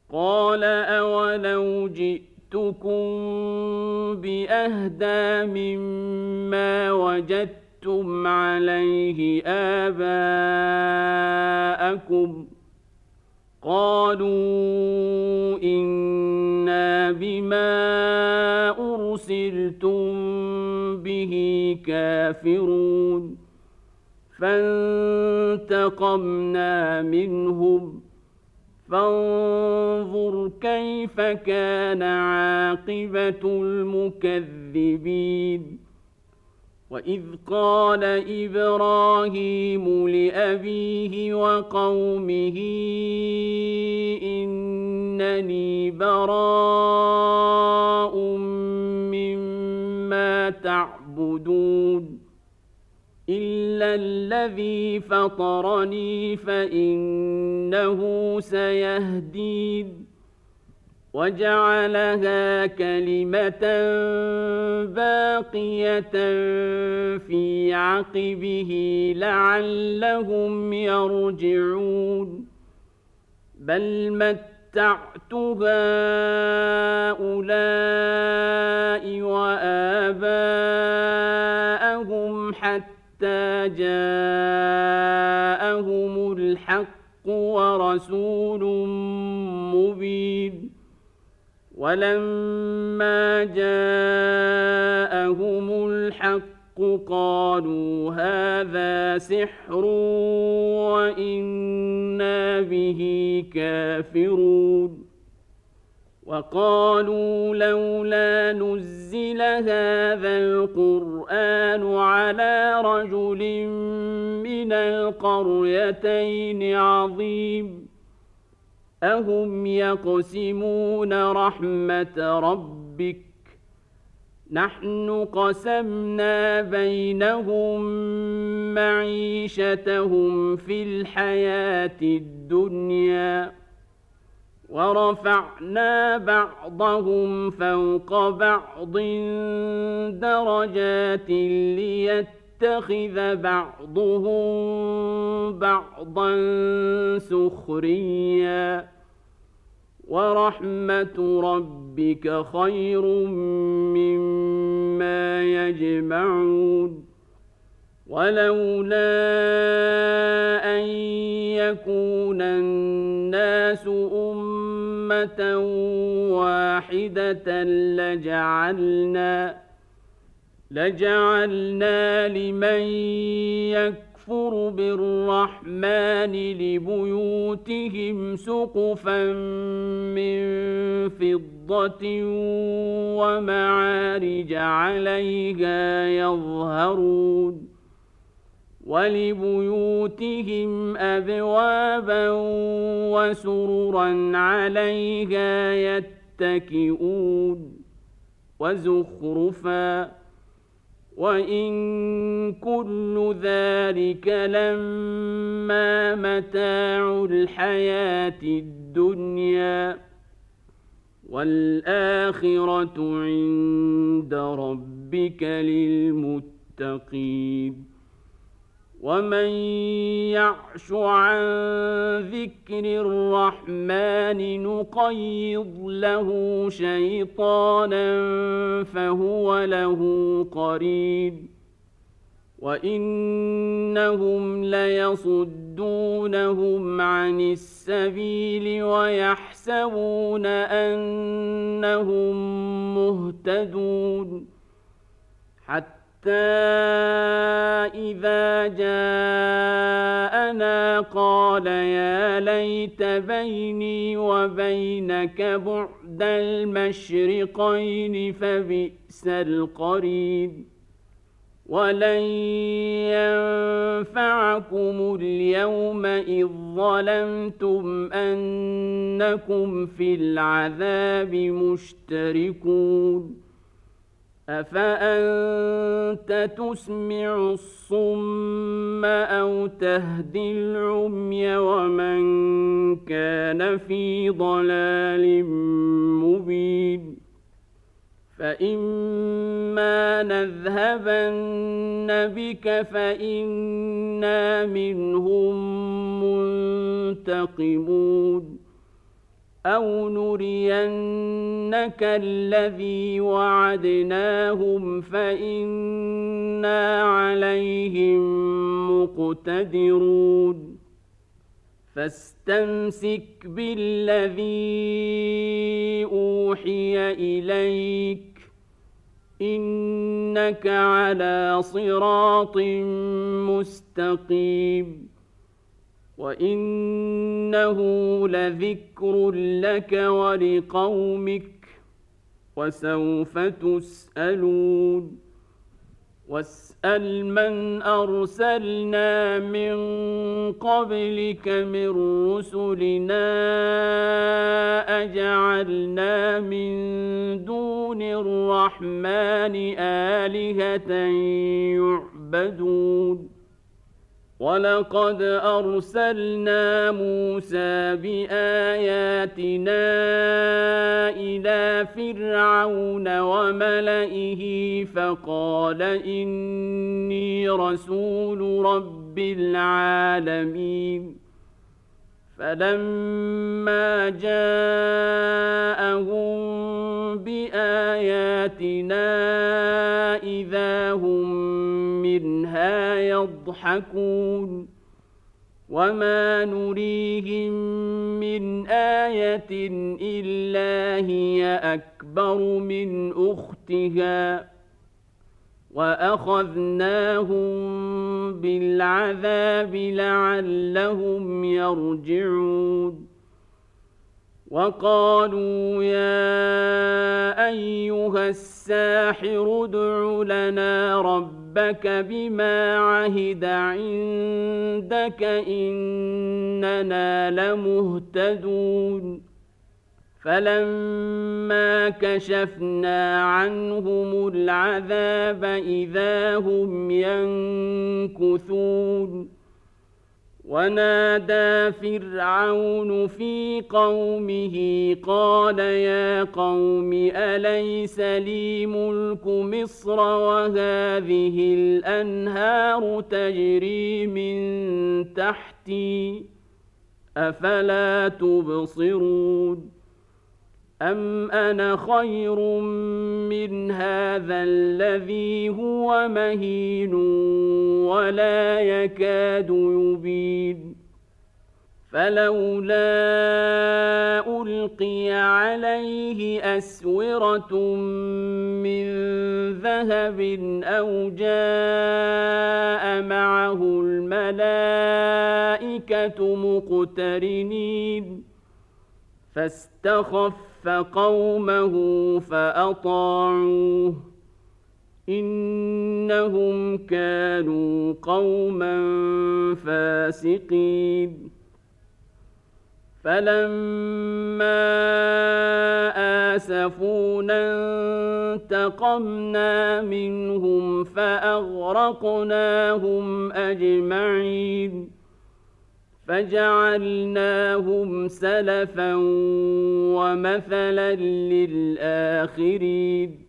قال أولو جئتكم بأهدى مما وجدتم عليه آباءكم قالوا إنا بما أرسلتم به كافرون فانتقمنا منهم فانظر كيف كان عاقبة المكذبين وإذ قال إبراهيم لأبيه وقومه إنني براء مما تعبدون إلا الذي فطرني فإنه سيهدين وجعلها كلمة باقية في عقبه لعلهم يرجعون بل متعت هؤلاء وآباءهم حتى جاءهم الحق ورسول مبين ولما جاءهم الحق قالوا هذا سحر وإنا به كافرون وقالوا لولا نزل هذا القرآن على رجل من القريتين عظيم أهم يقسمون رحمة ربك نحن قسمنا بينهم معيشتهم في الحياة الدنيا ورفعنا بعضهم فوق بعض درجات ليتخذ بعضهم بعضا سخريا ورحمة ربك خير مما يجمعون ولولا أن يكون الناس أمة واحدة لجعلنا لمن يكفر بالرحمن لبيوتهم سقفا من فضة ومعارج عليها يظهرون ولبيوتهم أبوابا وسررا عليها يتكئون وزخرفا وإن كل ذلك لما متاع الحياة الدنيا والآخرة عند ربك للمتقين ومن يعش عن ذكر الرحمن نقيض له شيطانا فهو له قرين وإنهم ليصدونهم عن السبيل ويحسبون أنهم مهتدون حتى إذا جاءنا قال يا ليت بيني وبينك بعد المشرقين فبئس القرين ولن ينفعكم اليوم إذ ظلمتم أنكم في العذاب مشتركون أفأنت تسمع الصم أو تهدي العمي ومن كان في ضلال مبين فإما نذهبن بك فإنا منهم منتقمون أو نرينك الذي وعدناهم فإنا عليهم مقتدرون فاستمسك بالذي أوحي إليك إنك على صراط مستقيم وإنه لذكر لك ولقومك وسوف تسألون واسأل من أرسلنا من قبلك من رسلنا أجعلنا من دون الرحمن آلهة يعبدون ولقد أرسلنا موسى بآياتنا إلى فرعون وملئه فقال إني رسول رب العالمين فلما جاءهم بآياتنا إذا هم منها يضحكون وما نريهم من آية إلا هي أكبر من أختها وأخذناهم بالعذاب لعلهم يرجعون وقالوا يا أيها الساحر ادع لنا ربك بما عهد عندك إننا لمهتدون فلما كشفنا عنهم العذاب إذا هم ينكثون ونادى فرعون في قومه قال يا قوم أليس لي ملك مصر وهذه الأنهار تجري من تحتي أفلا تبصرون أم أنا خير من هذا الذي هو مهين ولا يكاد يبين فلولا ألقي عليه أسورة من ذهب أو جاء معه الملائكة مقترنين فاستخف قومه فأطاعوه إنهم كانوا قوما فاسقين فلما آسفونا انتقمنا منهم فأغرقناهم أجمعين فجعلناهم سلفا ومثلا للآخرين